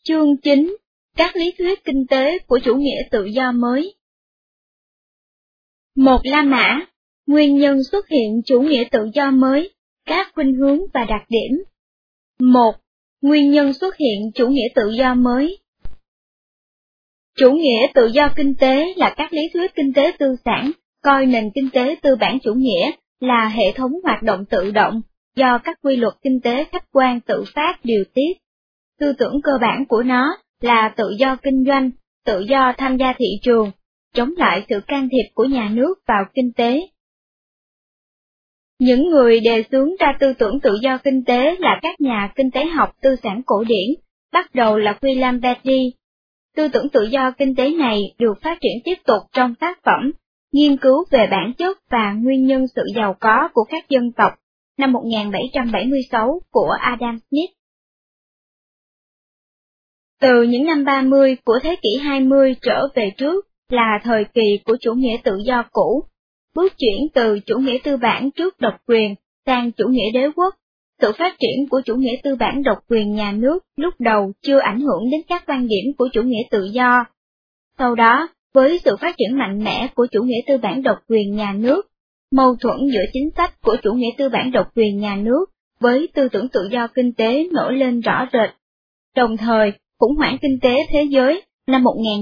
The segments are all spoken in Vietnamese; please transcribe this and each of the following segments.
Chương 9. Các lý thuyết kinh tế của chủ nghĩa tự do mới. Một La Mã, nguyên nhân xuất hiện chủ nghĩa tự do mới, các khuynh hướng và đặc điểm. 1. Nguyên nhân xuất hiện chủ nghĩa tự do mới. Chủ nghĩa tự do kinh tế là các lý thuyết kinh tế tư sản, coi nền kinh tế tư bản chủ nghĩa là hệ thống hoạt động tự động, do các quy luật kinh tế khách quan tự phát điều tiết. Tư tưởng cơ bản của nó là tự do kinh doanh, tự do tham gia thị trường, chống lại sự can thiệp của nhà nước vào kinh tế. Những người đề xướng ra tư tưởng tự do kinh tế là các nhà kinh tế học tư sản cổ điển, bắt đầu là William Petty. Tư tưởng tự do kinh tế này được phát triển tiếp tục trong tác phẩm Nghiên cứu về bản chất và nguyên nhân sự giàu có của các dân tộc, năm 1776 của Adam Smith. Từ những năm 30 của thế kỷ 20 trở về trước là thời kỳ của chủ nghĩa tự do cũ, bước chuyển từ chủ nghĩa tư bản trước độc quyền sang chủ nghĩa đế quốc. Sự phát triển của chủ nghĩa tư bản độc quyền nhà nước lúc đầu chưa ảnh hưởng đến các quan điểm của chủ nghĩa tự do. Sau đó, với sự phát triển mạnh mẽ của chủ nghĩa tư bản độc quyền nhà nước, mâu thuẫn giữa chính sách của chủ nghĩa tư bản độc quyền nhà nước với tư tưởng tự do kinh tế nổi lên rõ rệt. Đồng thời, khủng hoảng kinh tế thế giới năm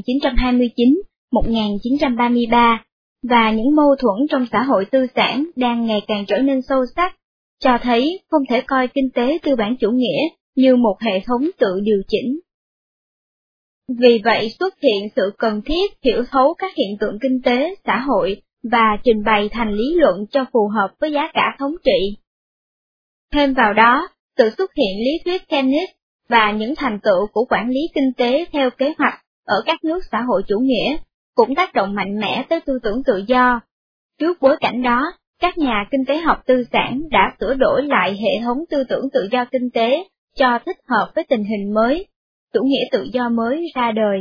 1929-1933 và những mâu thuẫn trong xã hội tư sản đang ngày càng trở nên sâu sắc, cho thấy không thể coi kinh tế tư bản chủ nghĩa như một hệ thống tự điều chỉnh. Vì vậy xuất hiện sự cần thiết hiểu thấu các hiện tượng kinh tế, xã hội và trình bày thành lý luận cho phù hợp với giá cả thống trị. Thêm vào đó, sự xuất hiện lý thuyết Keynes và những thành tựu của quản lý kinh tế theo kế hoạch ở các nước xã hội chủ nghĩa cũng tác động mạnh mẽ tới tư tưởng tự do. Trước bối cảnh đó, các nhà kinh tế học tư sản đã sửa đổi lại hệ thống tư tưởng tự do kinh tế cho thích hợp với tình hình mới, chủ nghĩa tự do mới ra đời.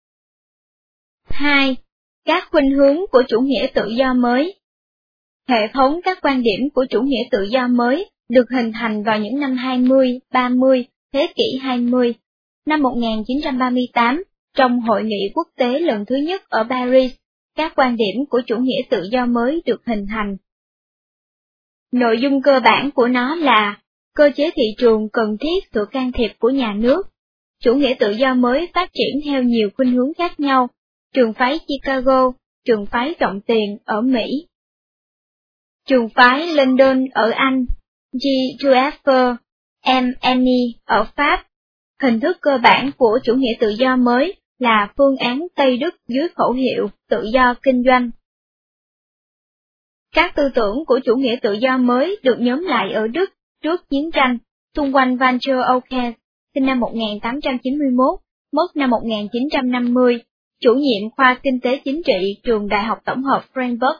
2. Các khuynh hướng của chủ nghĩa tự do mới. Hệ thống các quan điểm của chủ nghĩa tự do mới được hình thành vào những năm 20, 30, thế kỷ 20. Năm 1938, trong Hội nghị quốc tế lần thứ nhất ở Paris, các quan điểm của chủ nghĩa tự do mới được hình thành. Nội dung cơ bản của nó là, cơ chế thị trường cần thiết sự can thiệp của nhà nước. Chủ nghĩa tự do mới phát triển theo nhiều khuynh hướng khác nhau, trường phái Chicago, trường phái rộng tiền ở Mỹ, trường phái London ở Anh, G. Duaffer, M. Annie ở Pháp. Hình thức cơ bản của chủ nghĩa tự do mới là phương án Tây Đức dưới khẩu hiệu tự do kinh doanh. Các tư tưởng của chủ nghĩa tự do mới được nhóm lại ở Đức trước chiến tranh, xung quanh Walter Ockels, sinh năm 1891, mất năm 1950, chủ nhiệm khoa Kinh tế Chính trị Trường Đại học Tổng hợp Freiburg.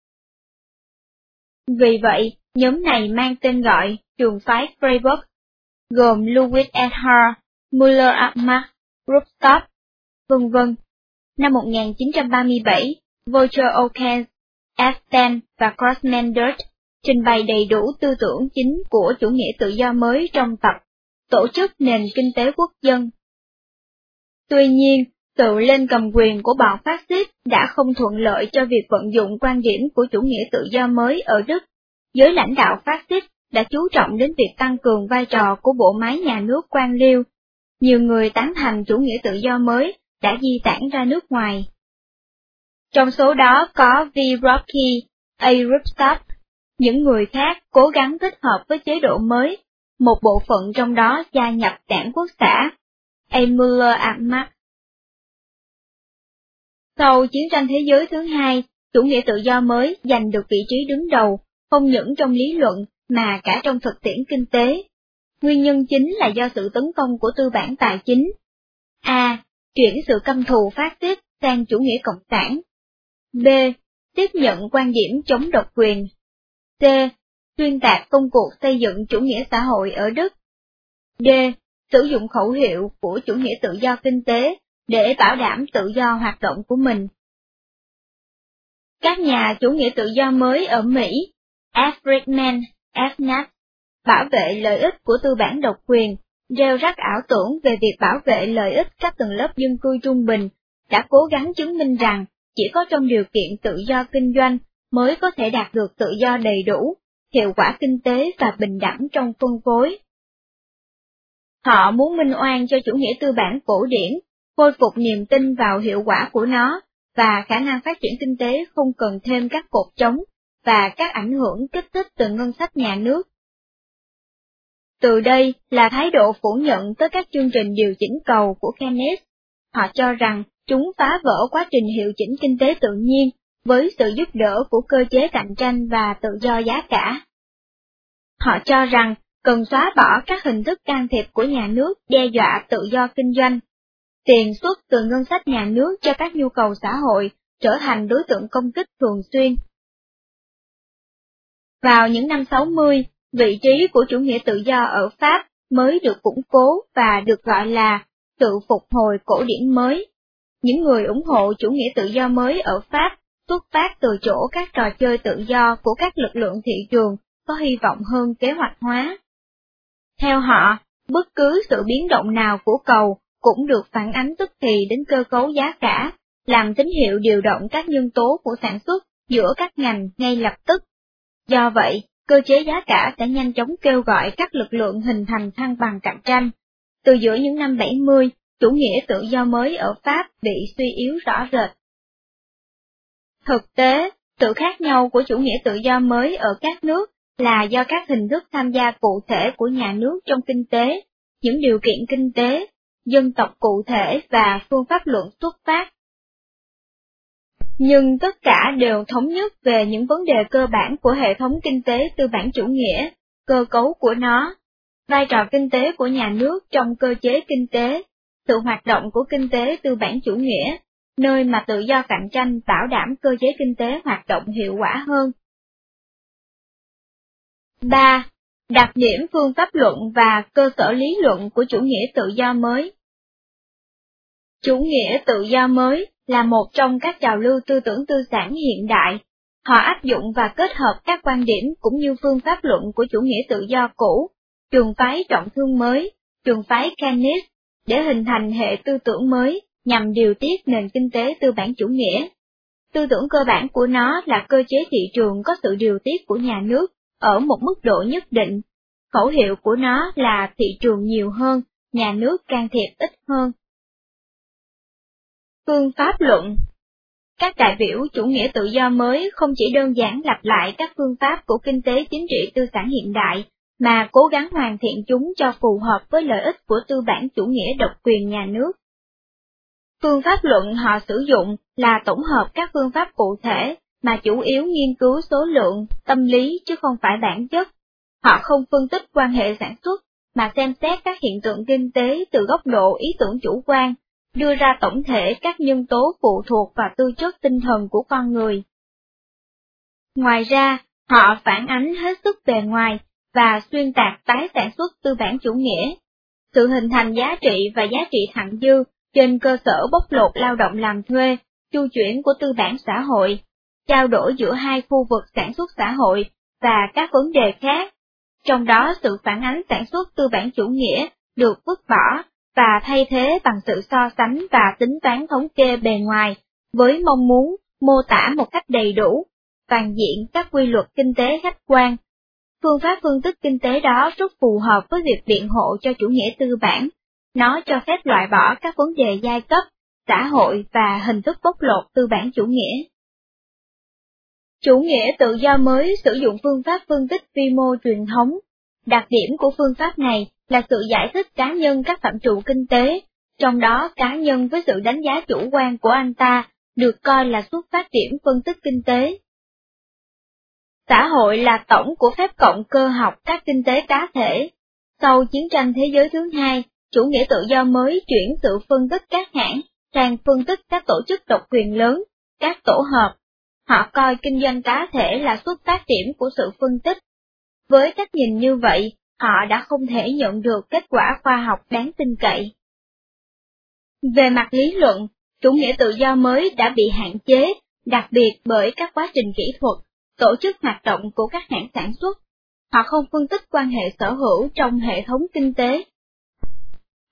Vì vậy, nhóm này mang tên gọi trường phái Freiburg, gồm Louis Ehrhart, Müller-Amack, Rupstop, v.v. Năm 1937, Walter Ockels, Einstein và Crossman-Durt trình bày đầy đủ tư tưởng chính của chủ nghĩa tự do mới trong tập Tổ chức nền kinh tế quốc dân. Tuy nhiên, sự lên cầm quyền của bọn phát xít đã không thuận lợi cho việc vận dụng quan điểm của chủ nghĩa tự do mới ở Đức. Giới lãnh đạo phát xít đã chú trọng đến việc tăng cường vai trò của bộ máy nhà nước quan liêu. Nhiều người tán thành chủ nghĩa tự do mới đã di tản ra nước ngoài. Trong số đó có V. Rocky, A. Rupstop. Những người khác cố gắng thích hợp với chế độ mới, một bộ phận trong đó gia nhập đảng Quốc xã, A. Müller-Amack. Sau chiến tranh thế giới thứ hai, chủ nghĩa tự do mới giành được vị trí đứng đầu, không những trong lý luận mà cả trong thực tiễn kinh tế. Nguyên nhân chính là do sự tấn công của tư bản tài chính. A. Chuyển sự căm thù phát xít sang chủ nghĩa cộng sản. B. Tiếp nhận quan điểm chống độc quyền. C. Xuyên tạc công cuộc xây dựng chủ nghĩa xã hội ở Đức. D. Sử dụng khẩu hiệu của chủ nghĩa tự do kinh tế để bảo đảm tự do hoạt động của mình. Các nhà chủ nghĩa tự do mới ở Mỹ, F. Friedman, F. Nash, bảo vệ lợi ích của tư bản độc quyền gieo rắc ảo tưởng về việc bảo vệ lợi ích các tầng lớp dân cư trung bình, đã cố gắng chứng minh rằng chỉ có trong điều kiện tự do kinh doanh mới có thể đạt được tự do đầy đủ, hiệu quả kinh tế và bình đẳng trong phân phối. Họ muốn minh oan cho chủ nghĩa tư bản cổ điển, khôi phục niềm tin vào hiệu quả của nó, và khả năng phát triển kinh tế không cần thêm các cột trống và các ảnh hưởng kích thích từ ngân sách nhà nước. Từ đây là thái độ phủ nhận tới các chương trình điều chỉnh cầu của Keynes. Họ cho rằng chúng phá vỡ quá trình hiệu chỉnh kinh tế tự nhiên với sự giúp đỡ của cơ chế cạnh tranh và tự do giá cả. Họ cho rằng cần xóa bỏ các hình thức can thiệp của nhà nước đe dọa tự do kinh doanh. Tiền xuất từ ngân sách nhà nước cho các nhu cầu xã hội trở thành đối tượng công kích thường xuyên. Vào những năm 60, vị trí của chủ nghĩa tự do ở Pháp mới được củng cố và được gọi là sự phục hồi cổ điển mới. Những người ủng hộ chủ nghĩa tự do mới ở Pháp xuất phát từ chỗ các trò chơi tự do của các lực lượng thị trường có hy vọng hơn kế hoạch hóa. Theo họ, bất cứ sự biến động nào của cầu cũng được phản ánh tức thì đến cơ cấu giá cả, làm tín hiệu điều động các nhân tố của sản xuất giữa các ngành ngay lập tức. Do vậy, cơ chế giá cả sẽ nhanh chóng kêu gọi các lực lượng hình thành thăng bằng cạnh tranh. Từ giữa những năm 70, chủ nghĩa tự do mới ở Pháp bị suy yếu rõ rệt. Thực tế, sự khác nhau của chủ nghĩa tự do mới ở các nước là do các hình thức tham gia cụ thể của nhà nước trong kinh tế, những điều kiện kinh tế, dân tộc cụ thể và phương pháp luận xuất phát. Nhưng tất cả đều thống nhất về những vấn đề cơ bản của hệ thống kinh tế tư bản chủ nghĩa, cơ cấu của nó, vai trò kinh tế của nhà nước trong cơ chế kinh tế, sự hoạt động của kinh tế tư bản chủ nghĩa, nơi mà tự do cạnh tranh bảo đảm cơ chế kinh tế hoạt động hiệu quả hơn. 3. Đặc điểm phương pháp luận và cơ sở lý luận của chủ nghĩa tự do mới. Chủ nghĩa tự do mới là một trong các trào lưu tư tưởng tư sản hiện đại. Họ áp dụng và kết hợp các quan điểm cũng như phương pháp luận của chủ nghĩa tự do cũ, trường phái trọng thương mới, trường phái Keynes, để hình thành hệ tư tưởng mới nhằm điều tiết nền kinh tế tư bản chủ nghĩa. Tư tưởng cơ bản của nó là cơ chế thị trường có sự điều tiết của nhà nước ở một mức độ nhất định. Khẩu hiệu của nó là thị trường nhiều hơn, nhà nước can thiệp ít hơn. Phương pháp luận. Các đại biểu chủ nghĩa tự do mới không chỉ đơn giản lặp lại các phương pháp của kinh tế chính trị tư sản hiện đại, mà cố gắng hoàn thiện chúng cho phù hợp với lợi ích của tư bản chủ nghĩa độc quyền nhà nước. Phương pháp luận họ sử dụng là tổng hợp các phương pháp cụ thể, mà chủ yếu nghiên cứu số lượng, tâm lý chứ không phải bản chất. Họ không phân tích quan hệ sản xuất, mà xem xét các hiện tượng kinh tế từ góc độ ý tưởng chủ quan, đưa ra tổng thể các nhân tố phụ thuộc vào tư chất tinh thần của con người. Ngoài ra, họ phản ánh hết sức bề ngoài và xuyên tạc tái sản xuất tư bản chủ nghĩa, sự hình thành giá trị và giá trị thặng dư trên cơ sở bóc lột lao động làm thuê, chu chuyển của tư bản xã hội, trao đổi giữa hai khu vực sản xuất xã hội và các vấn đề khác, trong đó sự phản ánh sản xuất tư bản chủ nghĩa được vứt bỏ và thay thế bằng sự so sánh và tính toán thống kê bề ngoài, với mong muốn mô tả một cách đầy đủ, toàn diện các quy luật kinh tế khách quan. Phương pháp phân tích kinh tế đó rất phù hợp với việc biện hộ cho chủ nghĩa tư bản. Nó cho phép loại bỏ các vấn đề giai cấp, xã hội và hình thức bóc lột tư bản chủ nghĩa. Chủ nghĩa tự do mới sử dụng phương pháp phân tích vi mô truyền thống. Đặc điểm của phương pháp này là sự giải thích cá nhân các phạm trù kinh tế, trong đó cá nhân với sự đánh giá chủ quan của anh ta được coi là xuất phát điểm phân tích kinh tế. Xã hội là tổng của phép cộng cơ học các kinh tế cá thể. Sau chiến tranh thế giới thứ hai, chủ nghĩa tự do mới chuyển sự phân tích các hãng sang phân tích các tổ chức độc quyền lớn, các tổ hợp. Họ coi kinh doanh cá thể là xuất phát điểm của sự phân tích. Với cách nhìn như vậy, họ đã không thể nhận được kết quả khoa học đáng tin cậy. Về mặt lý luận, chủ nghĩa tự do mới đã bị hạn chế, đặc biệt bởi các quá trình kỹ thuật, tổ chức hoạt động của các hãng sản xuất. Họ không phân tích quan hệ sở hữu trong hệ thống kinh tế.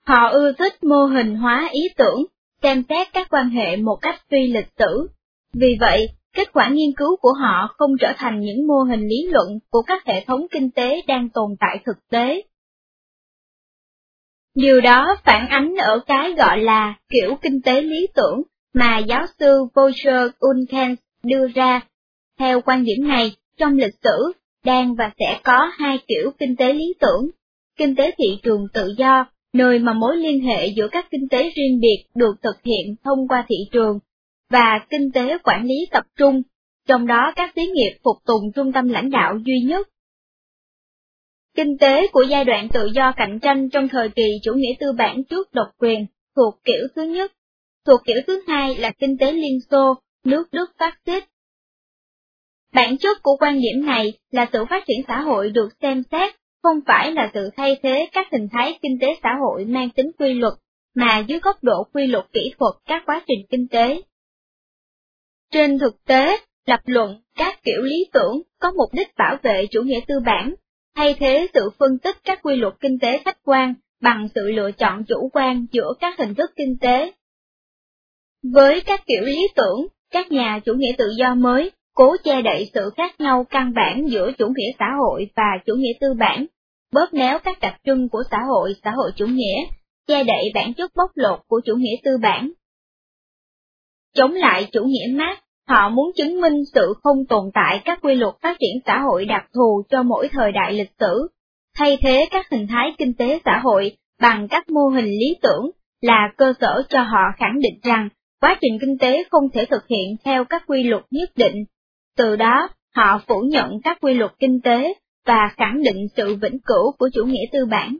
Họ ưa thích mô hình hóa ý tưởng, xem xét các quan hệ một cách phi lịch sử. Vì vậy, kết quả nghiên cứu của họ không trở thành những mô hình lý luận của các hệ thống kinh tế đang tồn tại thực tế. Điều đó phản ánh ở cái gọi là kiểu kinh tế lý tưởng mà giáo sư Volker Unkens đưa ra. Theo quan điểm này, trong lịch sử, đang và sẽ có hai kiểu kinh tế lý tưởng: kinh tế thị trường tự do, nơi mà mối liên hệ giữa các kinh tế riêng biệt được thực hiện thông qua thị trường, và kinh tế quản lý tập trung, trong đó các xí nghiệp phục tùng trung tâm lãnh đạo duy nhất. Kinh tế của giai đoạn tự do cạnh tranh trong thời kỳ chủ nghĩa tư bản trước độc quyền thuộc kiểu thứ nhất. Thuộc kiểu thứ hai là kinh tế Liên Xô, nước Đức phát xít. Bản chất của quan điểm này là sự phát triển xã hội được xem xét không phải là sự thay thế các hình thái kinh tế xã hội mang tính quy luật, mà dưới góc độ quy luật kỹ thuật các quá trình kinh tế. Trên thực tế, lập luận các kiểu lý tưởng có mục đích bảo vệ chủ nghĩa tư bản, thay thế sự phân tích các quy luật kinh tế khách quan bằng sự lựa chọn chủ quan giữa các hình thức kinh tế. Với các kiểu lý tưởng, các nhà chủ nghĩa tự do mới cố che đậy sự khác nhau căn bản giữa chủ nghĩa xã hội và chủ nghĩa tư bản, bóp méo các đặc trưng của xã hội chủ nghĩa, che đậy bản chất bóc lột của chủ nghĩa tư bản. Chống lại chủ nghĩa Marx, họ muốn chứng minh sự không tồn tại các quy luật phát triển xã hội đặc thù cho mỗi thời đại lịch sử, thay thế các hình thái kinh tế xã hội bằng các mô hình lý tưởng là cơ sở cho họ khẳng định rằng quá trình kinh tế không thể thực hiện theo các quy luật nhất định. Từ đó, họ phủ nhận các quy luật kinh tế và khẳng định sự vĩnh cửu của chủ nghĩa tư bản.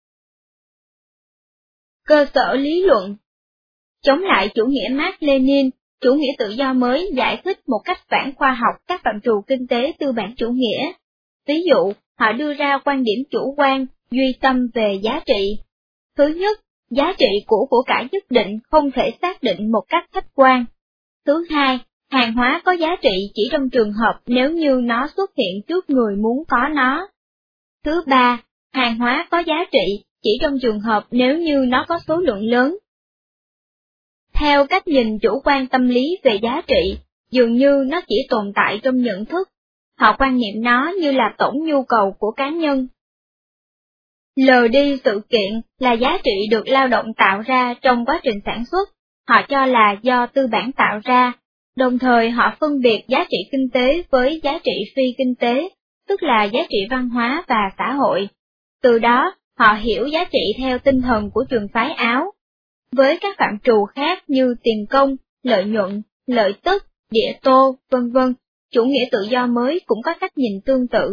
Cơ sở lý luận. Chống lại chủ nghĩa Mác-Lênin, chủ nghĩa tự do mới giải thích một cách phản khoa học các phạm trù kinh tế tư bản chủ nghĩa. Ví dụ, họ đưa ra quan điểm chủ quan, duy tâm về giá trị. Thứ nhất, giá trị của cải nhất định không thể xác định một cách khách quan. Thứ hai, hàng hóa có giá trị chỉ trong trường hợp nếu như nó xuất hiện trước người muốn có nó. Thứ ba, hàng hóa có giá trị chỉ trong trường hợp nếu như nó có số lượng lớn. Theo cách nhìn chủ quan tâm lý về giá trị, dường như nó chỉ tồn tại trong nhận thức, họ quan niệm nó như là tổng nhu cầu của cá nhân. Lờ đi sự kiện là giá trị được lao động tạo ra trong quá trình sản xuất, họ cho là do tư bản tạo ra, đồng thời họ phân biệt giá trị kinh tế với giá trị phi kinh tế, tức là giá trị văn hóa và xã hội. Từ đó, họ hiểu giá trị theo tinh thần của trường phái Áo. Với các phạm trù khác như tiền công, lợi nhuận, lợi tức, địa tô, vân vân, chủ nghĩa tự do mới cũng có cách nhìn tương tự.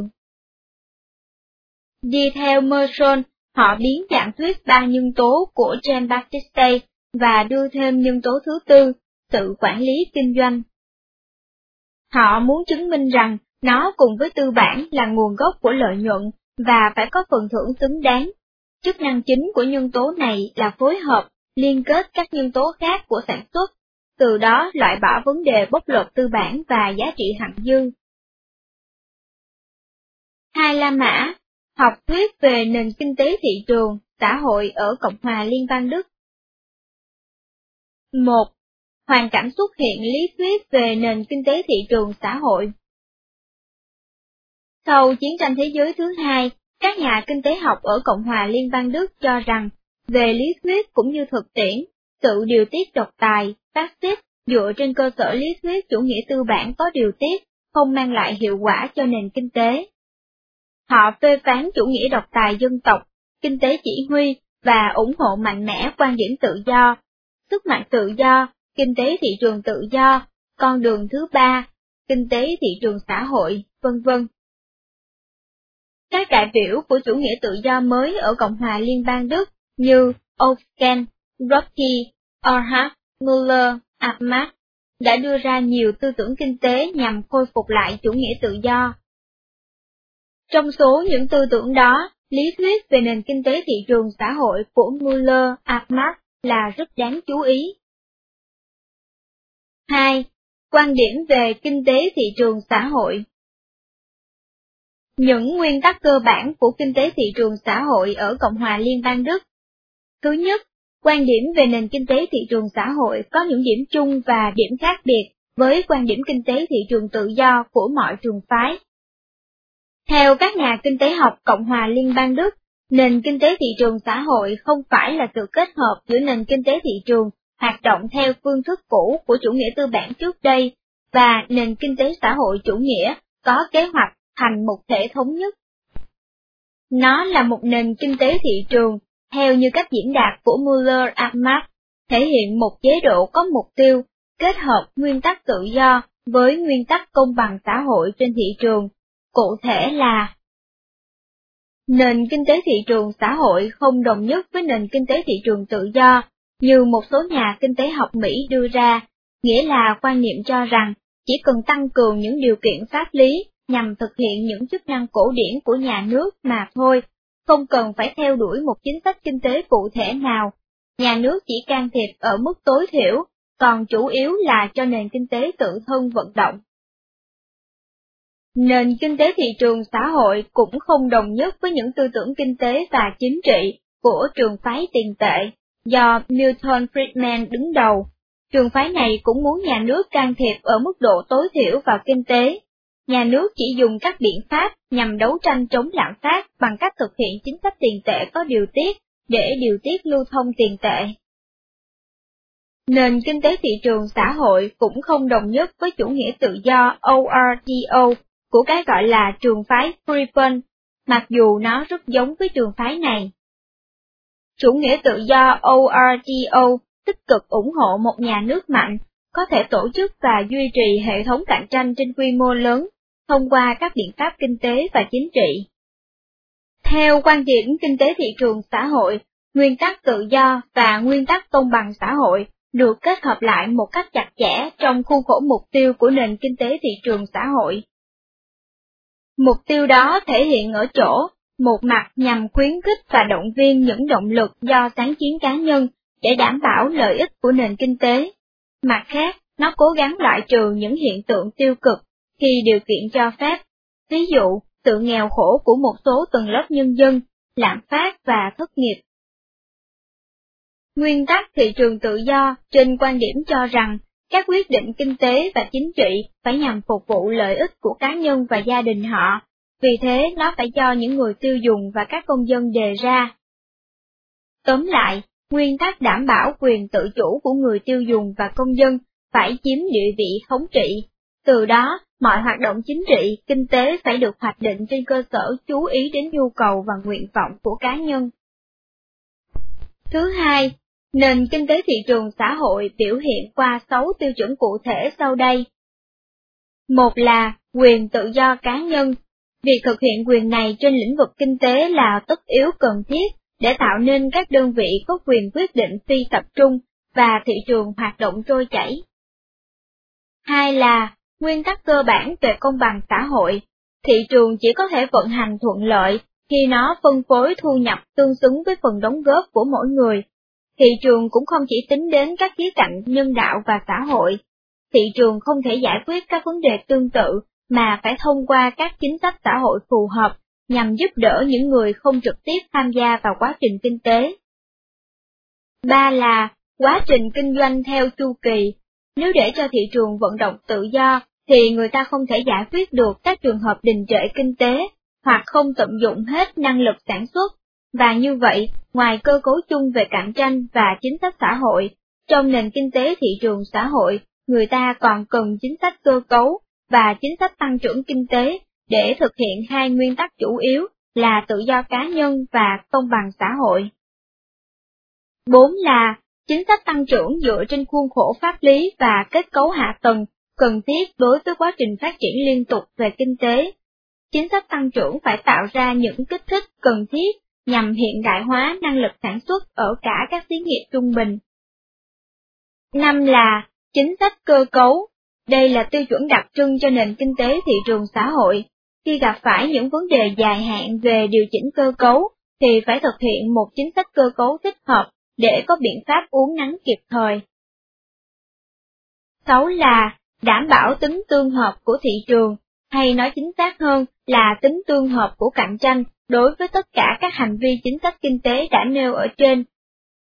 Đi theo Merson, họ biến dạng thuyết ba nhân tố của Jean-Baptiste và đưa thêm nhân tố thứ tư, sự quản lý kinh doanh. Họ muốn chứng minh rằng nó cùng với tư bản là nguồn gốc của lợi nhuận và phải có phần thưởng xứng đáng. Chức năng chính của nhân tố này là phối hợp, liên kết các nhân tố khác của sản xuất, từ đó loại bỏ vấn đề bóc lột tư bản và giá trị hằng dư. Hai La Mã, học thuyết về nền kinh tế thị trường, xã hội ở Cộng hòa Liên bang Đức. 1. Hoàn cảnh xuất hiện lý thuyết về nền kinh tế thị trường xã hội. Sau chiến tranh thế giới thứ hai, các nhà kinh tế học ở Cộng hòa Liên bang Đức cho rằng, về lý thuyết cũng như thực tiễn, sự điều tiết độc tài, phát xít dựa trên cơ sở lý thuyết chủ nghĩa tư bản có điều tiết, không mang lại hiệu quả cho nền kinh tế. Họ phê phán chủ nghĩa độc tài dân tộc, kinh tế chỉ huy và ủng hộ mạnh mẽ quan điểm tự do, sức mạnh tự do, kinh tế thị trường tự do, con đường thứ ba, kinh tế thị trường xã hội, vân vân. Các đại biểu của chủ nghĩa tự do mới ở Cộng hòa Liên bang Đức như Wolfgang Rocky, Erhard Müller, Abmach đã đưa ra nhiều tư tưởng kinh tế nhằm khôi phục lại chủ nghĩa tự do. Trong số những tư tưởng đó, lý thuyết về nền kinh tế thị trường xã hội của Müller, Abmach là rất đáng chú ý. 2. Quan điểm về kinh tế thị trường xã hội. Những nguyên tắc cơ bản của kinh tế thị trường xã hội ở Cộng hòa Liên bang Đức. Thứ nhất, quan điểm về nền kinh tế thị trường xã hội có những điểm chung và điểm khác biệt với quan điểm kinh tế thị trường tự do của mọi trường phái. Theo các nhà kinh tế học Cộng hòa Liên bang Đức, nền kinh tế thị trường xã hội không phải là sự kết hợp giữa nền kinh tế thị trường hoạt động theo phương thức cũ của chủ nghĩa tư bản trước đây và nền kinh tế xã hội chủ nghĩa có kế hoạch thành một thể thống nhất. Nó là một nền kinh tế thị trường, theo như cách diễn đạt của Müller-Amack, thể hiện một chế độ có mục tiêu, kết hợp nguyên tắc tự do với nguyên tắc công bằng xã hội trên thị trường, cụ thể là nền kinh tế thị trường xã hội không đồng nhất với nền kinh tế thị trường tự do, như một số nhà kinh tế học Mỹ đưa ra, nghĩa là quan niệm cho rằng chỉ cần tăng cường những điều kiện pháp lý nhằm thực hiện những chức năng cổ điển của nhà nước mà thôi, không cần phải theo đuổi một chính sách kinh tế cụ thể nào. Nhà nước chỉ can thiệp ở mức tối thiểu, còn chủ yếu là cho nền kinh tế tự thân vận động. Nền kinh tế thị trường xã hội cũng không đồng nhất với những tư tưởng kinh tế và chính trị của trường phái tiền tệ, do Milton Friedman đứng đầu. Trường phái này cũng muốn nhà nước can thiệp ở mức độ tối thiểu vào kinh tế. Nhà nước chỉ dùng các biện pháp nhằm đấu tranh chống lạm phát bằng cách thực hiện chính sách tiền tệ có điều tiết để điều tiết lưu thông tiền tệ. Nền kinh tế thị trường xã hội cũng không đồng nhất với chủ nghĩa tự do ORTO của cái gọi là trường phái Friedman, mặc dù nó rất giống với trường phái này. Chủ nghĩa tự do ORTO tích cực ủng hộ một nhà nước mạnh, có thể tổ chức và duy trì hệ thống cạnh tranh trên quy mô lớn, thông qua các biện pháp kinh tế và chính trị. Theo quan điểm kinh tế thị trường xã hội, nguyên tắc tự do và nguyên tắc công bằng xã hội được kết hợp lại một cách chặt chẽ trong khuôn khổ mục tiêu của nền kinh tế thị trường xã hội. Mục tiêu đó thể hiện ở chỗ, một mặt nhằm khuyến khích và động viên những động lực do sáng kiến cá nhân để đảm bảo lợi ích của nền kinh tế. Mặt khác, nó cố gắng loại trừ những hiện tượng tiêu cực khi điều kiện cho phép, ví dụ, sự nghèo khổ của một số tầng lớp nhân dân, lạm phát và thất nghiệp. Nguyên tắc thị trường tự do trên quan điểm cho rằng, các quyết định kinh tế và chính trị phải nhằm phục vụ lợi ích của cá nhân và gia đình họ, vì thế nó phải do những người tiêu dùng và các công dân đề ra. Tóm lại, nguyên tắc đảm bảo quyền tự chủ của người tiêu dùng và công dân phải chiếm địa vị thống trị. Từ đó, mọi hoạt động chính trị, kinh tế phải được hoạch định trên cơ sở chú ý đến nhu cầu và nguyện vọng của cá nhân. Thứ hai, nền kinh tế thị trường xã hội biểu hiện qua 6 tiêu chuẩn cụ thể sau đây. Một là quyền tự do cá nhân. Việc thực hiện quyền này trên lĩnh vực kinh tế là tất yếu cần thiết để tạo nên các đơn vị có quyền quyết định phi tập trung và thị trường hoạt động trôi chảy. Hai là nguyên tắc cơ bản về công bằng xã hội. Thị trường chỉ có thể vận hành thuận lợi khi nó phân phối thu nhập tương xứng với phần đóng góp của mỗi người. Thị trường cũng không chỉ tính đến các khía cạnh nhân đạo và xã hội. Thị trường không thể giải quyết các vấn đề tương tự, mà phải thông qua các chính sách xã hội phù hợp, nhằm giúp đỡ những người không trực tiếp tham gia vào quá trình kinh tế. Ba là quá trình kinh doanh theo chu kỳ. Nếu để cho thị trường vận động tự do, thì người ta không thể giải quyết được các trường hợp đình trệ kinh tế, hoặc không tận dụng hết năng lực sản xuất. Và như vậy, ngoài cơ cấu chung về cạnh tranh và chính sách xã hội, trong nền kinh tế thị trường xã hội, người ta còn cần chính sách cơ cấu và chính sách tăng trưởng kinh tế để thực hiện hai nguyên tắc chủ yếu là tự do cá nhân và công bằng xã hội. 4 là chính sách tăng trưởng dựa trên khuôn khổ pháp lý và kết cấu hạ tầng cần thiết đối với quá trình phát triển liên tục về kinh tế. Chính sách tăng trưởng phải tạo ra những kích thích cần thiết nhằm hiện đại hóa năng lực sản xuất ở cả các xí nghiệp trung bình. 5 là chính sách cơ cấu. Đây là tiêu chuẩn đặc trưng cho nền kinh tế thị trường xã hội. Khi gặp phải những vấn đề dài hạn về điều chỉnh cơ cấu, thì phải thực hiện một chính sách cơ cấu thích hợp để có biện pháp uốn nắn kịp thời. 6 là đảm bảo tính tương hợp của thị trường, hay nói chính xác hơn là tính tương hợp của cạnh tranh đối với tất cả các hành vi chính sách kinh tế đã nêu ở trên.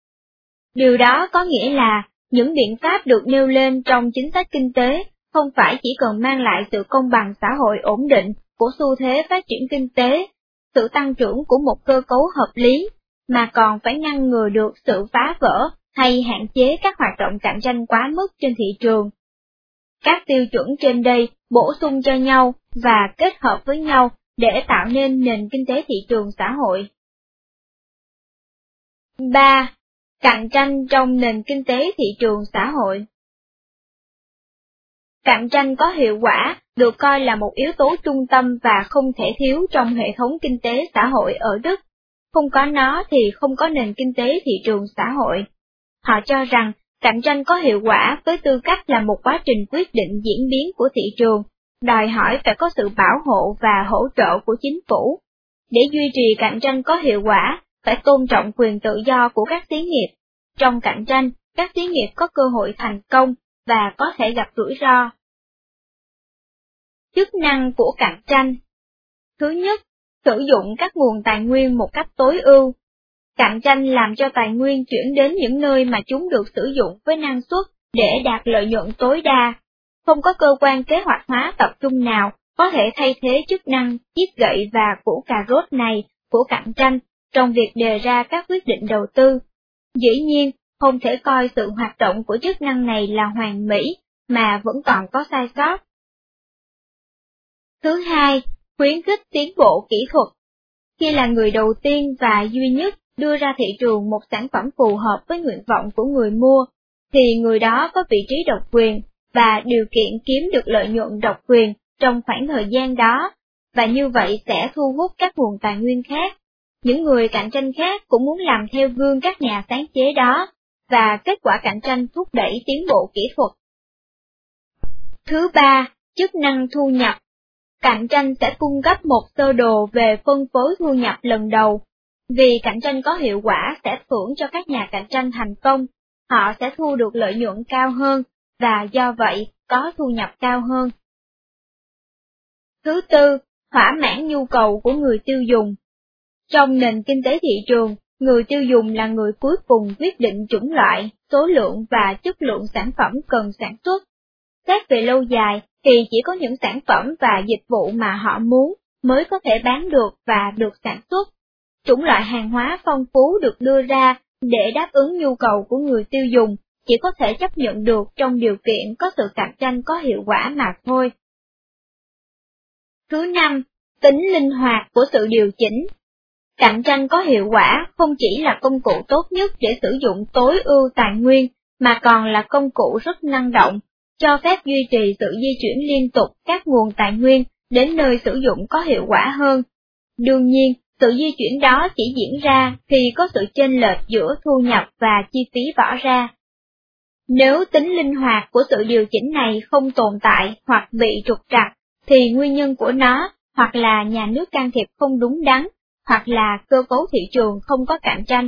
Điều đó có nghĩa là những biện pháp được nêu lên trong chính sách kinh tế không phải chỉ cần mang lại sự công bằng xã hội ổn định của xu thế phát triển kinh tế, sự tăng trưởng của một cơ cấu hợp lý, mà còn phải ngăn ngừa được sự phá vỡ hay hạn chế các hoạt động cạnh tranh quá mức trên thị trường. Các tiêu chuẩn trên đây bổ sung cho nhau và kết hợp với nhau để tạo nên nền kinh tế thị trường xã hội. 3. Cạnh tranh trong nền kinh tế thị trường xã hội. Cạnh tranh có hiệu quả được coi là một yếu tố trung tâm và không thể thiếu trong hệ thống kinh tế xã hội ở Đức. Không có nó thì không có nền kinh tế thị trường xã hội. Họ cho rằng cạnh tranh có hiệu quả với tư cách là một quá trình quyết định diễn biến của thị trường, đòi hỏi phải có sự bảo hộ và hỗ trợ của chính phủ. Để duy trì cạnh tranh có hiệu quả, phải tôn trọng quyền tự do của các xí nghiệp. Trong cạnh tranh, các xí nghiệp có cơ hội thành công và có thể gặp rủi ro. Chức năng của cạnh tranh. Thứ nhất, sử dụng các nguồn tài nguyên một cách tối ưu. Cạnh tranh làm cho tài nguyên chuyển đến những nơi mà chúng được sử dụng với năng suất để đạt lợi nhuận tối đa. Không có cơ quan kế hoạch hóa tập trung nào có thể thay thế chức năng chiếc gậy và củ cà rốt này của cạnh tranh trong việc đề ra các quyết định đầu tư. Dĩ nhiên, không thể coi sự hoạt động của chức năng này là hoàn mỹ, mà vẫn còn có sai sót. Thứ hai, khuyến khích tiến bộ kỹ thuật. Khi là người đầu tiên và duy nhất đưa ra thị trường một sản phẩm phù hợp với nguyện vọng của người mua, thì người đó có vị trí độc quyền và điều kiện kiếm được lợi nhuận độc quyền trong khoảng thời gian đó, và như vậy sẽ thu hút các nguồn tài nguyên khác. Những người cạnh tranh khác cũng muốn làm theo gương các nhà sáng chế đó, và kết quả cạnh tranh thúc đẩy tiến bộ kỹ thuật. Thứ ba, chức năng thu nhập. Cạnh tranh sẽ cung cấp một sơ đồ về phân phối thu nhập lần đầu. Vì cạnh tranh có hiệu quả sẽ thưởng cho các nhà cạnh tranh thành công, họ sẽ thu được lợi nhuận cao hơn, và do vậy có thu nhập cao hơn. Thứ tư, thỏa mãn nhu cầu của người tiêu dùng. Trong nền kinh tế thị trường, người tiêu dùng là người cuối cùng quyết định chủng loại, số lượng và chất lượng sản phẩm cần sản xuất. Xét về lâu dài thì chỉ có những sản phẩm và dịch vụ mà họ muốn mới có thể bán được và được sản xuất. Chủng loại hàng hóa phong phú được đưa ra để đáp ứng nhu cầu của người tiêu dùng chỉ có thể chấp nhận được trong điều kiện có sự cạnh tranh có hiệu quả mà thôi. Thứ năm, tính linh hoạt của sự điều chỉnh. Cạnh tranh có hiệu quả không chỉ là công cụ tốt nhất để sử dụng tối ưu tài nguyên, mà còn là công cụ rất năng động, cho phép duy trì sự di chuyển liên tục các nguồn tài nguyên đến nơi sử dụng có hiệu quả hơn. Đương nhiên, sự di chuyển đó chỉ diễn ra khi có sự chênh lệch giữa thu nhập và chi phí bỏ ra. Nếu tính linh hoạt của sự điều chỉnh này không tồn tại hoặc bị trục trặc, thì nguyên nhân của nó hoặc là nhà nước can thiệp không đúng đắn, hoặc là cơ cấu thị trường không có cạnh tranh.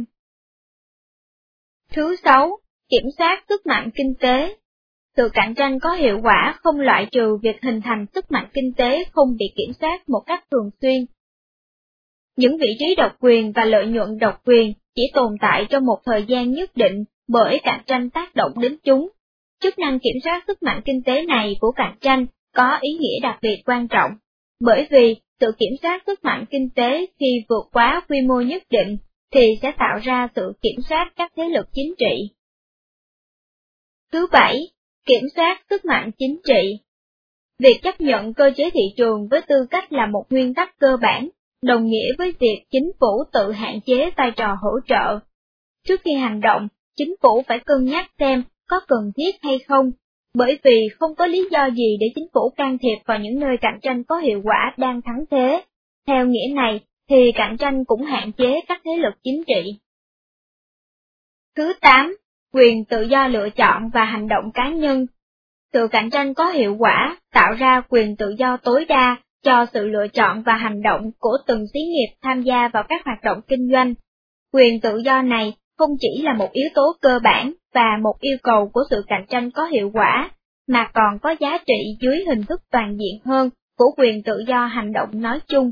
Thứ sáu, kiểm soát sức mạnh kinh tế. Sự cạnh tranh có hiệu quả không loại trừ việc hình thành sức mạnh kinh tế không bị kiểm soát một cách thường xuyên. Những vị trí độc quyền và lợi nhuận độc quyền chỉ tồn tại trong một thời gian nhất định bởi cạnh tranh tác động đến chúng. Chức năng kiểm soát sức mạnh kinh tế này của cạnh tranh có ý nghĩa đặc biệt quan trọng, bởi vì sự kiểm soát sức mạnh kinh tế khi vượt quá quy mô nhất định thì sẽ tạo ra sự kiểm soát các thế lực chính trị. Thứ bảy, kiểm soát sức mạnh chính trị. Việc chấp nhận cơ chế thị trường với tư cách là một nguyên tắc cơ bản, đồng nghĩa với việc chính phủ tự hạn chế vai trò hỗ trợ. Trước khi hành động, chính phủ phải cân nhắc xem có cần thiết hay không, bởi vì không có lý do gì để chính phủ can thiệp vào những nơi cạnh tranh có hiệu quả đang thắng thế. Theo nghĩa này, thì cạnh tranh cũng hạn chế các thế lực chính trị. Thứ 8. Quyền tự do lựa chọn và hành động cá nhân. Sự cạnh tranh có hiệu quả tạo ra quyền tự do tối đa cho sự lựa chọn và hành động của từng xí nghiệp tham gia vào các hoạt động kinh doanh. Quyền tự do này không chỉ là một yếu tố cơ bản và một yêu cầu của sự cạnh tranh có hiệu quả, mà còn có giá trị dưới hình thức toàn diện hơn của quyền tự do hành động nói chung.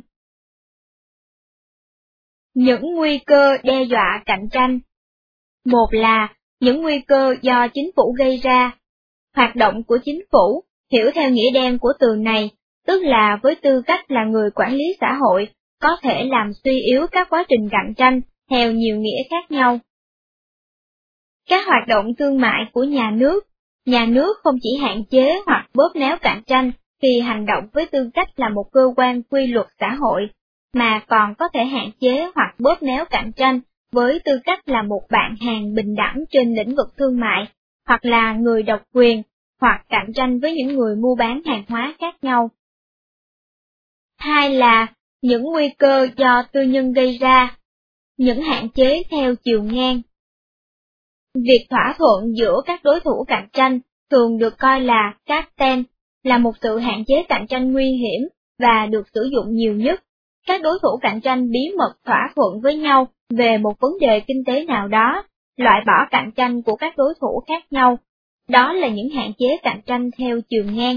Những nguy cơ đe dọa cạnh tranh. Một là, những nguy cơ do chính phủ gây ra. Hoạt động của chính phủ, hiểu theo nghĩa đen của từ này, tức là với tư cách là người quản lý xã hội, có thể làm suy yếu các quá trình cạnh tranh theo nhiều nghĩa khác nhau. Các hoạt động thương mại của nhà nước không chỉ hạn chế hoặc bóp méo cạnh tranh khi hành động với tư cách là một cơ quan quy luật xã hội, mà còn có thể hạn chế hoặc bóp méo cạnh tranh với tư cách là một bạn hàng bình đẳng trên lĩnh vực thương mại, hoặc là người độc quyền, hoặc cạnh tranh với những người mua bán hàng hóa khác nhau. Hai là những nguy cơ do tư nhân gây ra, những hạn chế theo chiều ngang. Việc thỏa thuận giữa các đối thủ cạnh tranh thường được coi là cartel, là một sự hạn chế cạnh tranh nguy hiểm và được sử dụng nhiều nhất. Các đối thủ cạnh tranh bí mật thỏa thuận với nhau về một vấn đề kinh tế nào đó, loại bỏ cạnh tranh của các đối thủ khác nhau. Đó là những hạn chế cạnh tranh theo chiều ngang.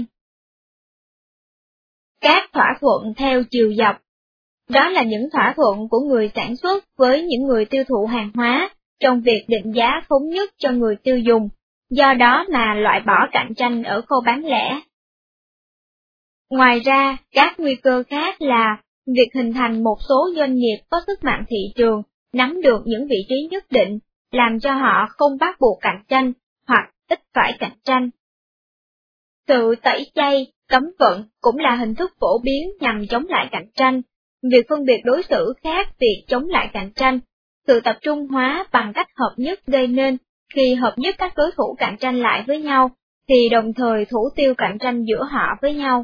Các thỏa thuận theo chiều dọc. Đó là những thỏa thuận của người sản xuất với những người tiêu thụ hàng hóa, trong việc định giá thống nhất cho người tiêu dùng, do đó mà loại bỏ cạnh tranh ở khâu bán lẻ. Ngoài ra, các nguy cơ khác là việc hình thành một số doanh nghiệp có sức mạnh thị trường, nắm được những vị trí nhất định, làm cho họ không bắt buộc cạnh tranh, hoặc ít phải cạnh tranh. Sự tẩy chay, cấm vận cũng là hình thức phổ biến nhằm chống lại cạnh tranh. Việc phân biệt đối xử khác việc chống lại cạnh tranh. Sự tập trung hóa bằng cách hợp nhất gây nên, khi hợp nhất các đối thủ cạnh tranh lại với nhau, thì đồng thời thủ tiêu cạnh tranh giữa họ với nhau.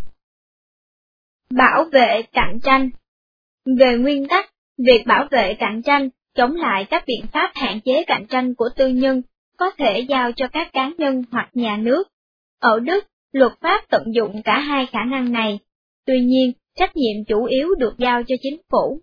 Bảo vệ cạnh tranh. Về nguyên tắc, việc bảo vệ cạnh tranh, chống lại các biện pháp hạn chế cạnh tranh của tư nhân, có thể giao cho các cá nhân hoặc nhà nước. Ở Đức, luật pháp tận dụng cả hai khả năng này, tuy nhiên, trách nhiệm chủ yếu được giao cho chính phủ.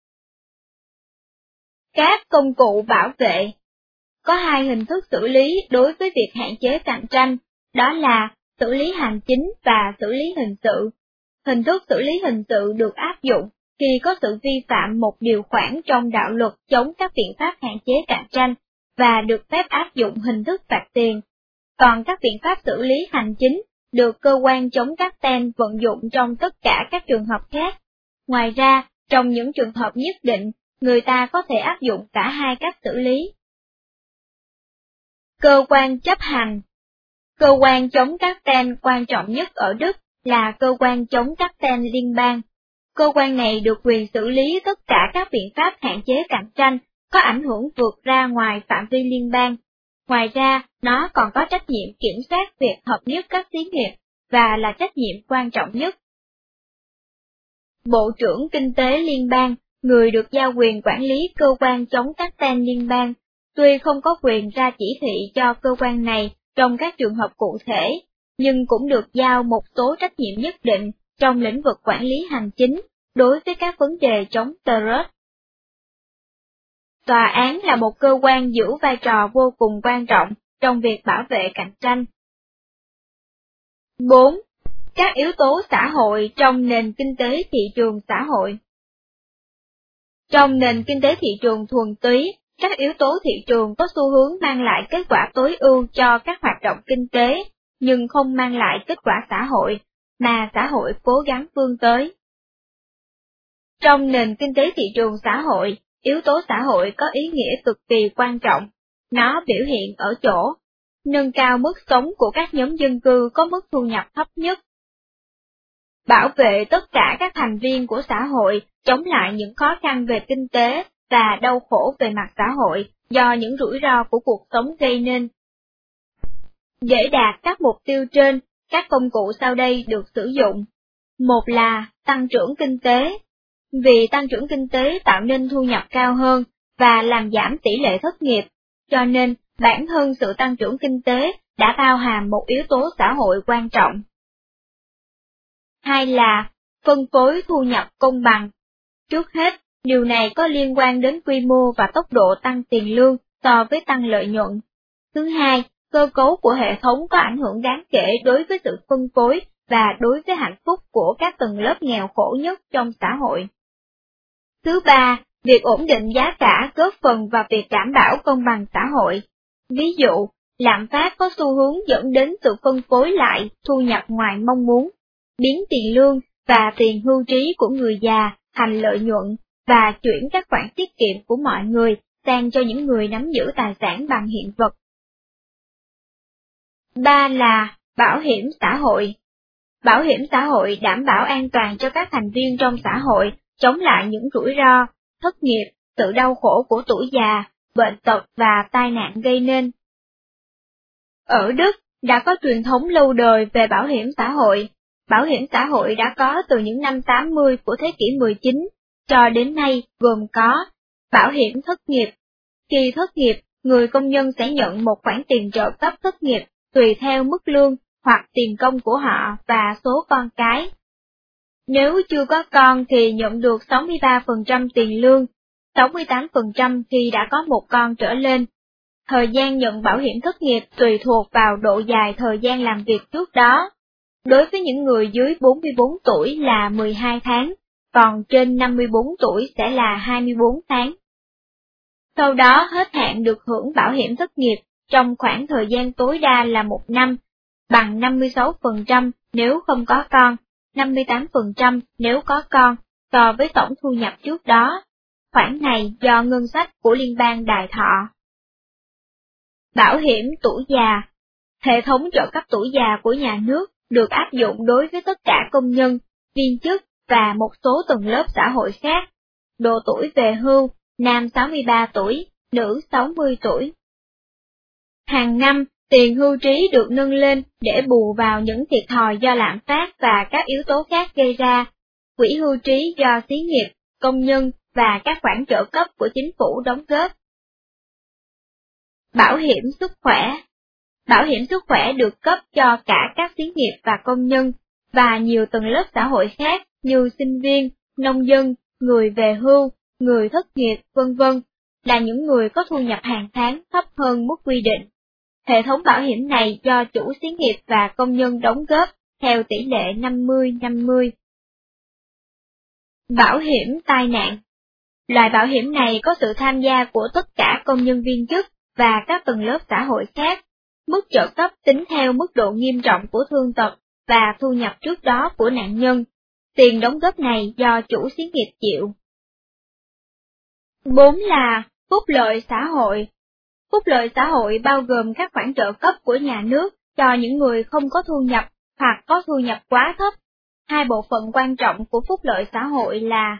Các công cụ bảo vệ. Có hai hình thức xử lý đối với việc hạn chế cạnh tranh, đó là xử lý hành chính và xử lý hình sự. Hình thức xử lý hình sự được áp dụng khi có sự vi phạm một điều khoản trong đạo luật chống các biện pháp hạn chế cạnh tranh, và được phép áp dụng hình thức phạt tiền. Còn các biện pháp xử lý hành chính được cơ quan chống cartel vận dụng trong tất cả các trường hợp khác. Ngoài ra, trong những trường hợp nhất định, người ta có thể áp dụng cả hai cách xử lý. Cơ quan chấp hành. Cơ quan chống cartel quan trọng nhất ở Đức là cơ quan chống cartel liên bang. Cơ quan này được quyền xử lý tất cả các biện pháp hạn chế cạnh tranh có ảnh hưởng vượt ra ngoài phạm vi liên bang. Ngoài ra, nó còn có trách nhiệm kiểm soát việc hợp nhất các xí nghiệp, và là trách nhiệm quan trọng nhất. Bộ trưởng Kinh tế Liên bang, người được giao quyền quản lý cơ quan chống cartel liên bang, tuy không có quyền ra chỉ thị cho cơ quan này trong các trường hợp cụ thể, nhưng cũng được giao một số trách nhiệm nhất định trong lĩnh vực quản lý hành chính đối với các vấn đề chống tơ rớt. Tòa án là một cơ quan giữ vai trò vô cùng quan trọng trong việc bảo vệ cạnh tranh. 4. Các yếu tố xã hội trong nền kinh tế thị trường xã hội. Trong nền kinh tế thị trường thuần túy, các yếu tố thị trường có xu hướng mang lại kết quả tối ưu cho các hoạt động kinh tế, nhưng không mang lại kết quả xã hội, mà xã hội cố gắng vươn tới. Trong nền kinh tế thị trường xã hội, yếu tố xã hội có ý nghĩa cực kỳ quan trọng. Nó biểu hiện ở chỗ nâng cao mức sống của các nhóm dân cư có mức thu nhập thấp nhất, bảo vệ tất cả các thành viên của xã hội chống lại những khó khăn về kinh tế và đau khổ về mặt xã hội do những rủi ro của cuộc sống gây nên. Để đạt các mục tiêu trên, các công cụ sau đây được sử dụng. Một là tăng trưởng kinh tế. Vì tăng trưởng kinh tế tạo nên thu nhập cao hơn và làm giảm tỷ lệ thất nghiệp, cho nên bản thân sự tăng trưởng kinh tế đã bao hàm một yếu tố xã hội quan trọng. Hai là phân phối thu nhập công bằng. Trước hết, điều này có liên quan đến quy mô và tốc độ tăng tiền lương so với tăng lợi nhuận. Thứ hai, cơ cấu của hệ thống có ảnh hưởng đáng kể đối với sự phân phối và đối với hạnh phúc của các tầng lớp nghèo khổ nhất trong xã hội. Thứ ba, việc ổn định giá cả góp phần vào việc đảm bảo công bằng xã hội. Ví dụ, lạm phát có xu hướng dẫn đến sự phân phối lại thu nhập ngoài mong muốn, biến tiền lương và tiền hưu trí của người già thành lợi nhuận và chuyển các khoản tiết kiệm của mọi người sang cho những người nắm giữ tài sản bằng hiện vật. 3 là bảo hiểm xã hội. Bảo hiểm xã hội đảm bảo an toàn cho các thành viên trong xã hội, chống lại những rủi ro, thất nghiệp, sự đau khổ của tuổi già, bệnh tật và tai nạn gây nên. Ở Đức, đã có truyền thống lâu đời về bảo hiểm xã hội. Bảo hiểm xã hội đã có từ những năm 80 của thế kỷ 19, cho đến nay gồm có bảo hiểm thất nghiệp. Khi thất nghiệp, người công nhân sẽ nhận một khoản tiền trợ cấp thất nghiệp tùy theo mức lương hoặc tiền công của họ và số con cái. Nếu chưa có con thì nhận được 63% tiền lương, 68% khi đã có một con trở lên. Thời gian nhận bảo hiểm thất nghiệp tùy thuộc vào độ dài thời gian làm việc trước đó. Đối với những người dưới 44 tuổi là 12 tháng, còn trên 54 tuổi sẽ là 24 tháng. Sau đó hết hạn được hưởng bảo hiểm thất nghiệp trong khoảng thời gian tối đa là 1 năm, bằng 56% nếu không có con, 58% nếu có con, so với tổng thu nhập trước đó. Khoản này do ngân sách của liên bang đài thọ. Bảo hiểm tuổi già. Hệ thống trợ cấp tuổi già của nhà nước được áp dụng đối với tất cả công nhân, viên chức và một số tầng lớp xã hội khác. Độ tuổi về hưu, nam 63 tuổi, nữ 60 tuổi. Hàng năm, tiền hưu trí được nâng lên để bù vào những thiệt thòi do lạm phát và các yếu tố khác gây ra. Quỹ hưu trí do xí nghiệp, công nhân và các khoản trợ cấp của chính phủ đóng góp. Bảo hiểm sức khỏe. Bảo hiểm sức khỏe được cấp cho cả các xí nghiệp và công nhân, và nhiều tầng lớp xã hội khác như sinh viên, nông dân, người về hưu, người thất nghiệp, v.v. là những người có thu nhập hàng tháng thấp hơn mức quy định. Hệ thống bảo hiểm này do chủ xí nghiệp và công nhân đóng góp theo tỷ lệ 50-50. Bảo hiểm tai nạn. Loại bảo hiểm này có sự tham gia của tất cả công nhân viên chức và các tầng lớp xã hội khác. Mức trợ cấp tính theo mức độ nghiêm trọng của thương tật và thu nhập trước đó của nạn nhân. Tiền đóng góp này do chủ xí nghiệp chịu. 4 là phúc lợi xã hội. Phúc lợi xã hội bao gồm các khoản trợ cấp của nhà nước cho những người không có thu nhập hoặc có thu nhập quá thấp. Hai bộ phận quan trọng của phúc lợi xã hội là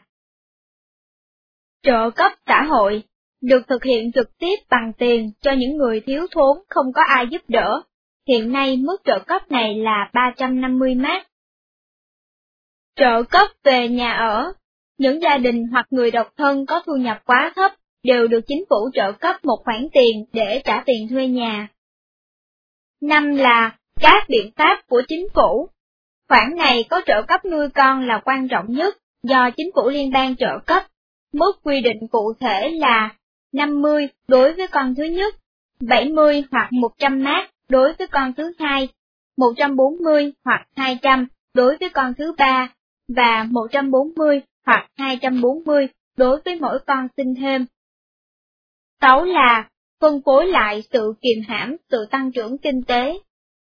trợ cấp xã hội, được thực hiện trực tiếp bằng tiền cho những người thiếu thốn không có ai giúp đỡ. Hiện nay mức trợ cấp này là 350 mark. Trợ cấp về nhà ở. Những gia đình hoặc người độc thân có thu nhập quá thấp đều được chính phủ trợ cấp một khoản tiền để trả tiền thuê nhà. 5 là các biện pháp của chính phủ. Khoản này có trợ cấp nuôi con là quan trọng nhất, do chính phủ liên bang trợ cấp. Mức quy định cụ thể là 50 đối với con thứ nhất, 70 hoặc 100 mark đối với con thứ hai, 140 hoặc 200 đối với con thứ ba, và 140 hoặc 240 đối với mỗi con sinh thêm. 6 là phân phối lại sự kiềm hãm sự tăng trưởng kinh tế.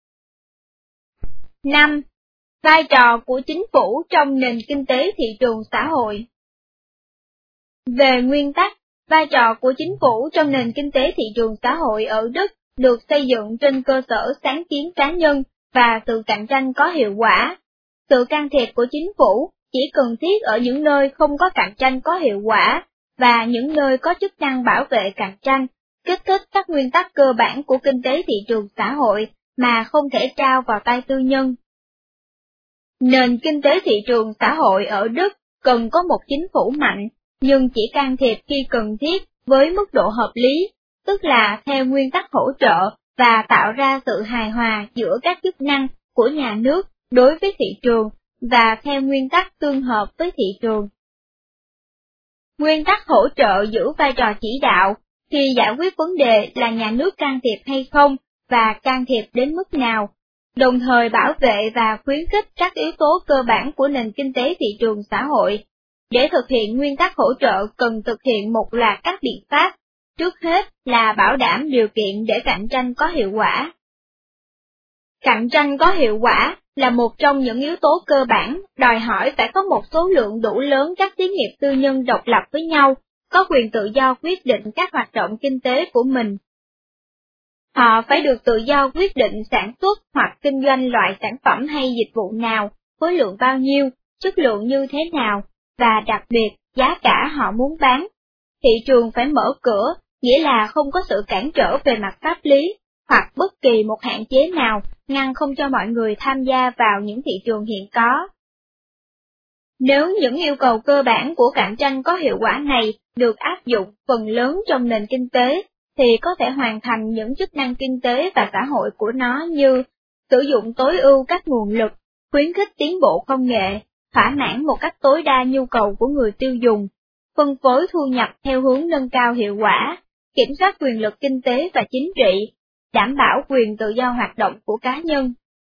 5. Vai trò của chính phủ trong nền kinh tế thị trường xã hội. Về nguyên tắc, vai trò của chính phủ trong nền kinh tế thị trường xã hội ở Đức được xây dựng trên cơ sở sáng kiến cá nhân và sự cạnh tranh có hiệu quả. Sự can thiệp của chính phủ chỉ cần thiết ở những nơi không có cạnh tranh có hiệu quả, và những nơi có chức năng bảo vệ cạnh tranh, kích thích các nguyên tắc cơ bản của kinh tế thị trường xã hội mà không thể trao vào tay tư nhân. Nền kinh tế thị trường xã hội ở Đức cần có một chính phủ mạnh, nhưng chỉ can thiệp khi cần thiết với mức độ hợp lý, tức là theo nguyên tắc hỗ trợ và tạo ra sự hài hòa giữa các chức năng của nhà nước đối với thị trường và theo nguyên tắc tương hợp với thị trường. Nguyên tắc hỗ trợ giữ vai trò chỉ đạo khi giải quyết vấn đề là nhà nước can thiệp hay không và can thiệp đến mức nào, đồng thời bảo vệ và khuyến khích các yếu tố cơ bản của nền kinh tế thị trường xã hội. Để thực hiện nguyên tắc hỗ trợ cần thực hiện một loạt các biện pháp, trước hết là bảo đảm điều kiện để cạnh tranh có hiệu quả. Cạnh tranh có hiệu quả là một trong những yếu tố cơ bản, đòi hỏi phải có một số lượng đủ lớn các xí nghiệp tư nhân độc lập với nhau, có quyền tự do quyết định các hoạt động kinh tế của mình. Họ phải được tự do quyết định sản xuất hoặc kinh doanh loại sản phẩm hay dịch vụ nào, khối lượng bao nhiêu, chất lượng như thế nào, và đặc biệt, giá cả họ muốn bán. Thị trường phải mở cửa, nghĩa là không có sự cản trở về mặt pháp lý, hoặc bất kỳ một hạn chế nào ngăn không cho mọi người tham gia vào những thị trường hiện có. Nếu những yêu cầu cơ bản của cạnh tranh có hiệu quả này được áp dụng phần lớn trong nền kinh tế, thì có thể hoàn thành những chức năng kinh tế và xã hội của nó như sử dụng tối ưu các nguồn lực, khuyến khích tiến bộ công nghệ, thỏa mãn một cách tối đa nhu cầu của người tiêu dùng, phân phối thu nhập theo hướng nâng cao hiệu quả, kiểm soát quyền lực kinh tế và chính trị, đảm bảo quyền tự do hoạt động của cá nhân.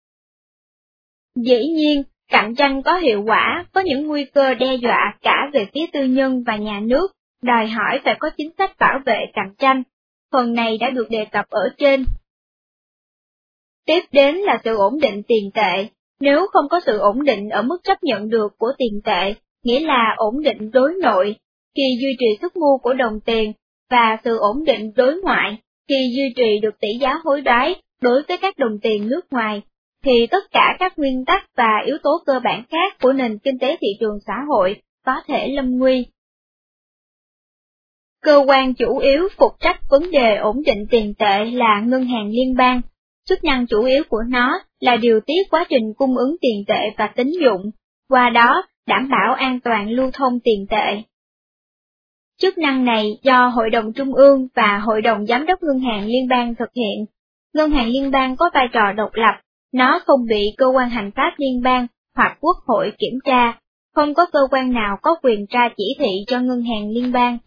Dĩ nhiên, cạnh tranh có hiệu quả có những nguy cơ đe dọa cả về phía tư nhân và nhà nước, đòi hỏi phải có chính sách bảo vệ cạnh tranh. Phần này đã được đề cập ở trên. Tiếp đến là sự ổn định tiền tệ. Nếu không có sự ổn định ở mức chấp nhận được của tiền tệ, nghĩa là ổn định đối nội, khi duy trì sức mua của đồng tiền, và sự ổn định đối ngoại, khi duy trì được tỷ giá hối đoái đối với các đồng tiền nước ngoài, thì tất cả các nguyên tắc và yếu tố cơ bản khác của nền kinh tế thị trường xã hội có thể lâm nguy. Cơ quan chủ yếu phụ trách vấn đề ổn định tiền tệ là Ngân hàng Liên bang. Chức năng chủ yếu của nó là điều tiết quá trình cung ứng tiền tệ và tín dụng, qua đó đảm bảo an toàn lưu thông tiền tệ. Chức năng này do Hội đồng Trung ương và Hội đồng Giám đốc Ngân hàng Liên bang thực hiện. Ngân hàng Liên bang có vai trò độc lập, nó không bị cơ quan hành pháp liên bang hoặc quốc hội kiểm tra, không có cơ quan nào có quyền ra chỉ thị cho Ngân hàng Liên bang.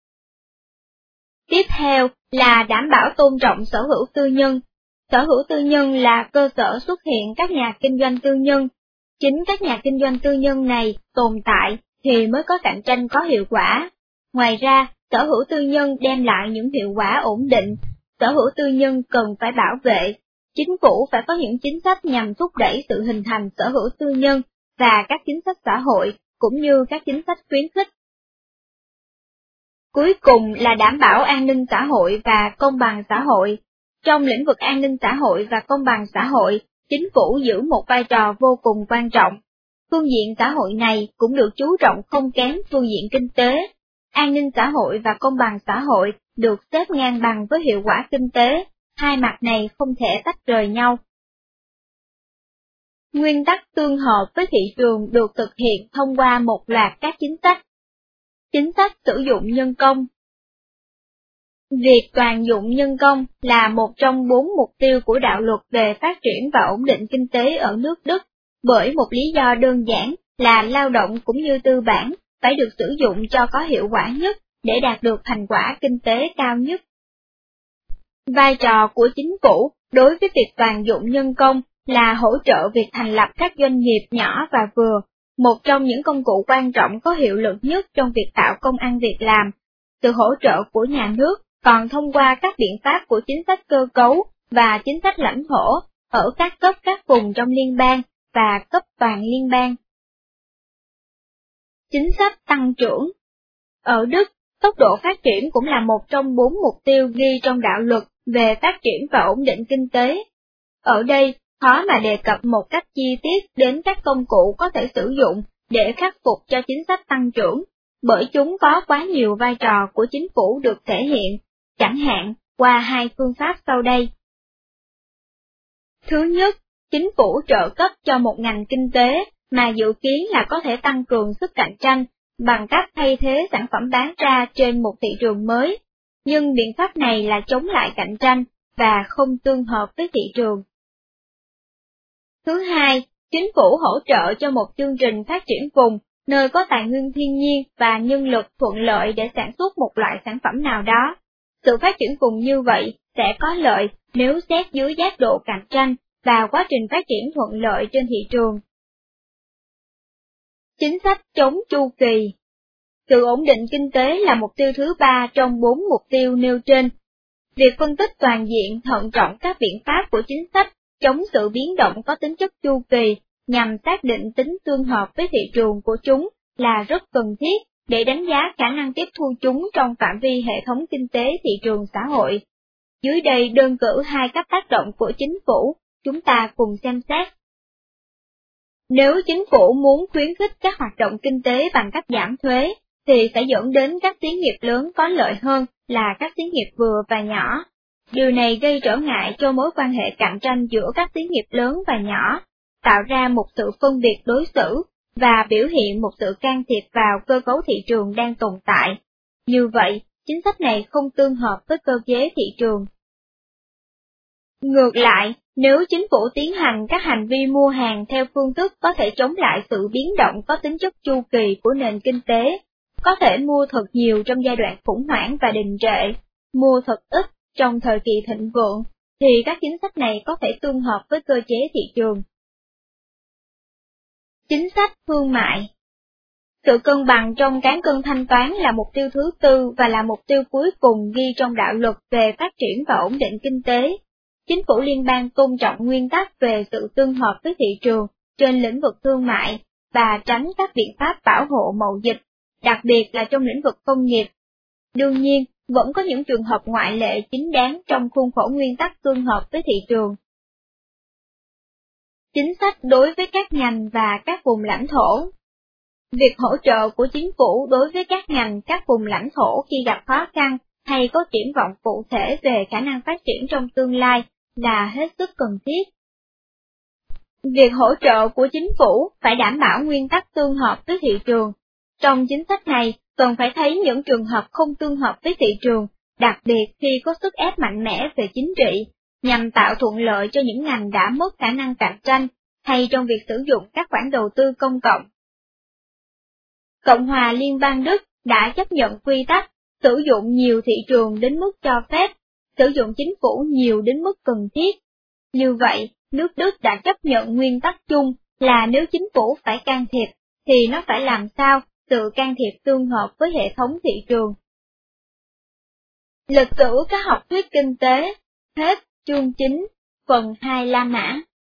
Tiếp theo là đảm bảo tôn trọng sở hữu tư nhân. Sở hữu tư nhân là cơ sở xuất hiện các nhà kinh doanh tư nhân. Chính các nhà kinh doanh tư nhân này tồn tại thì mới có cạnh tranh có hiệu quả. Ngoài ra, sở hữu tư nhân đem lại những hiệu quả ổn định. Sở hữu tư nhân cần phải bảo vệ. Chính phủ phải có những chính sách nhằm thúc đẩy sự hình thành sở hữu tư nhân và các chính sách xã hội, cũng như các chính sách khuyến khích. Cuối cùng là đảm bảo an ninh xã hội và công bằng xã hội. Trong lĩnh vực an ninh xã hội và công bằng xã hội, chính phủ giữ một vai trò vô cùng quan trọng. Phương diện xã hội này cũng được chú trọng không kém phương diện kinh tế. An ninh xã hội và công bằng xã hội được xếp ngang bằng với hiệu quả kinh tế, hai mặt này không thể tách rời nhau. Nguyên tắc tương hợp với thị trường được thực hiện thông qua một loạt các chính sách. Chính sách sử dụng nhân công. Việc toàn dụng nhân công là một trong 4 mục tiêu của đạo luật về phát triển và ổn định kinh tế ở nước Đức, bởi một lý do đơn giản là lao động cũng như tư bản phải được sử dụng cho có hiệu quả nhất để đạt được thành quả kinh tế cao nhất. Vai trò của chính phủ đối với việc toàn dụng nhân công là hỗ trợ việc thành lập các doanh nghiệp nhỏ và vừa, một trong những công cụ quan trọng có hiệu lực nhất trong việc tạo công ăn việc làm. Sự hỗ trợ của nhà nước còn thông qua các biện pháp của chính sách cơ cấu và chính sách lãnh thổ ở các cấp các vùng trong liên bang và cấp toàn liên bang. Chính sách tăng trưởng. Ở Đức, tốc độ phát triển cũng là một trong 4 mục tiêu ghi trong đạo luật về phát triển và ổn định kinh tế. Ở đây, khó mà đề cập một cách chi tiết đến các công cụ có thể sử dụng để khắc phục cho chính sách tăng trưởng, bởi chúng có quá nhiều vai trò của chính phủ được thể hiện, chẳng hạn qua hai phương pháp sau đây. Thứ nhất, chính phủ trợ cấp cho một ngành kinh tế mà dự kiến là có thể tăng cường sức cạnh tranh bằng cách thay thế sản phẩm bán ra trên một thị trường mới, nhưng biện pháp này là chống lại cạnh tranh và không tương hợp với thị trường. Thứ hai, chính phủ hỗ trợ cho một chương trình phát triển vùng, nơi có tài nguyên thiên nhiên và nhân lực thuận lợi để sản xuất một loại sản phẩm nào đó. Sự phát triển vùng như vậy sẽ có lợi nếu xét dưới giác độ cạnh tranh và quá trình phát triển thuận lợi trên thị trường. Chính sách chống chu kỳ. Sự ổn định kinh tế là mục tiêu thứ 3 trong 4 mục tiêu nêu trên. Việc phân tích toàn diện thận trọng các biện pháp của chính sách chống sự biến động có tính chất chu kỳ nhằm xác định tính tương hợp với thị trường của chúng là rất cần thiết để đánh giá khả năng tiếp thu chúng trong phạm vi hệ thống kinh tế thị trường xã hội. Dưới đây đơn cử 2 cách tác động của chính phủ, chúng ta cùng xem xét. Nếu chính phủ muốn khuyến khích các hoạt động kinh tế bằng cách giảm thuế, thì sẽ dẫn đến các xí nghiệp lớn có lợi hơn là các xí nghiệp vừa và nhỏ. Điều này gây trở ngại cho mối quan hệ cạnh tranh giữa các xí nghiệp lớn và nhỏ, tạo ra một sự phân biệt đối xử, và biểu hiện một sự can thiệp vào cơ cấu thị trường đang tồn tại. Như vậy, chính sách này không tương hợp với cơ chế thị trường. Ngược lại, nếu chính phủ tiến hành các hành vi mua hàng theo phương thức có thể chống lại sự biến động có tính chất chu kỳ của nền kinh tế, có thể mua thật nhiều trong giai đoạn khủng hoảng và đình trệ, mua thật ít trong thời kỳ thịnh vượng, thì các chính sách này có thể tương hợp với cơ chế thị trường. Chính sách thương mại. Sự cân bằng trong cán cân thanh toán là mục tiêu thứ 4 và là mục tiêu cuối cùng ghi trong đạo luật về phát triển và ổn định kinh tế. Chính phủ liên bang tôn trọng nguyên tắc về sự tương hợp với thị trường trên lĩnh vực thương mại và tránh các biện pháp bảo hộ mậu dịch, đặc biệt là trong lĩnh vực công nghiệp. Đương nhiên, vẫn có những trường hợp ngoại lệ chính đáng trong khuôn khổ nguyên tắc tương hợp với thị trường. Chính sách đối với các ngành và các vùng lãnh thổ. Việc hỗ trợ của chính phủ đối với các ngành, các vùng lãnh thổ khi gặp khó khăn hay có triển vọng cụ thể về khả năng phát triển trong tương lai là hết sức cần thiết. Việc hỗ trợ của chính phủ phải đảm bảo nguyên tắc tương hợp với thị trường. Trong chính sách này, cần phải thấy những trường hợp không tương hợp với thị trường, đặc biệt khi có sức ép mạnh mẽ về chính trị, nhằm tạo thuận lợi cho những ngành đã mất khả năng cạnh tranh, hay trong việc sử dụng các khoản đầu tư công cộng. Cộng hòa Liên bang Đức đã chấp nhận quy tắc sử dụng nhiều thị trường đến mức cho phép, sử dụng chính phủ nhiều đến mức cần thiết. Như vậy, nước Đức đã chấp nhận nguyên tắc chung là nếu chính phủ phải can thiệp, thì nó phải làm sao sự can thiệp tương hợp với hệ thống thị trường. Lịch sử các học thuyết kinh tế, hết chương 9, phần 2 La Mã.